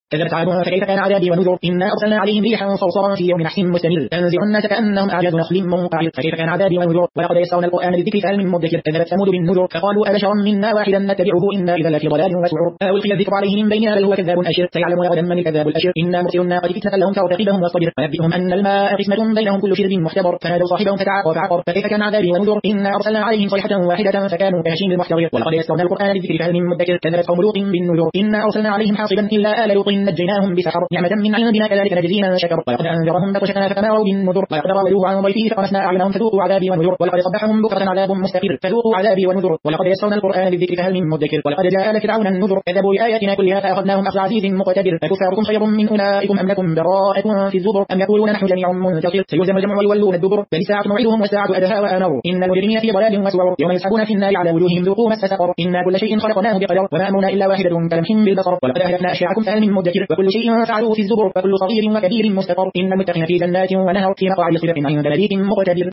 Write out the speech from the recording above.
كذبت عاد فكيف كان عذابي ونذر إنا أرسلنا عليهم ريحا صرصرا في يوم نحس مستمر تنزع الناس كأنهم أعجاز نخل منقعر فكيف كان عذابي ونذر ولقد يسرنا القرآن للذكر فهل من مدكر كذبت ثمود بالنذر فقالوا أبشرا منا واحدا نتبعه إنا إذا لفي ضلال وسعر ألقي الذكر عليه من بيننا بل هو كذاب أشر سيعلم غدا من الكذاب الأشر إنا مرسل الناقة فتنة لهم فارتقبهم واصطبر ونبئهم أن الماء قسمة بينهم كل شرب محتضر فنادوا صاحبهم فتعاقر فعقر فكيف كان عذابي ونذر إنا أرسلنا عليهم صيحة واحدة فكانوا كهشيم المحتضر ولقد يسرنا القرآن للذكر فهل من مدكر كذبت قوم لوط بالنذر إنا أرسلنا عليهم حاصبا إلا آل لوط نجيناهم بسحر نعمة من عندنا كذلك نجزي من شكر ولقد أنذرهم بطشتنا فتماروا بالنذر ولقد راودوه عن ضيفه فقمسنا أعينهم فذوقوا عذابي ونذر ولقد صبحهم بكرة عذاب مستقر فذوقوا عذابي ونذر ولقد يسرنا القرآن للذكر فهل من مدكر ولقد جاء آل فرعون النذر كذبوا بآياتنا كلها فأخذناهم أخذ عزيز مقتدر أكفاركم خير من أولئكم أم لكم براءة في الزبر أم يقولون نحن جميع منتصر سيهزم الجمع ويولون الدبر بل الساعة موعدهم والساعة أدهى وآمر إن المجرمين في ضلال وسعر يوم يسحبون في النار على وجوههم ذوقوا مس سقر إنا كل شيء خلقناه بقدر وما أمرنا إلا واحدة كلمح بالبصر ولقد أهلكنا أشياعكم فهل من مدكر وكل شيء فعلوه في الزبر وكل صغير وكبير مستقر إن المتقين في جنات ونهر في مقعد صدق عند مليك مقتدر